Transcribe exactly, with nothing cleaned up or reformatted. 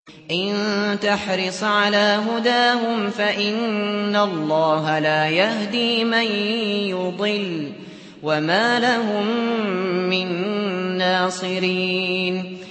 إن تحرص على هداهم فإن الله لا يهدي من يضل وما لهم من ناصرين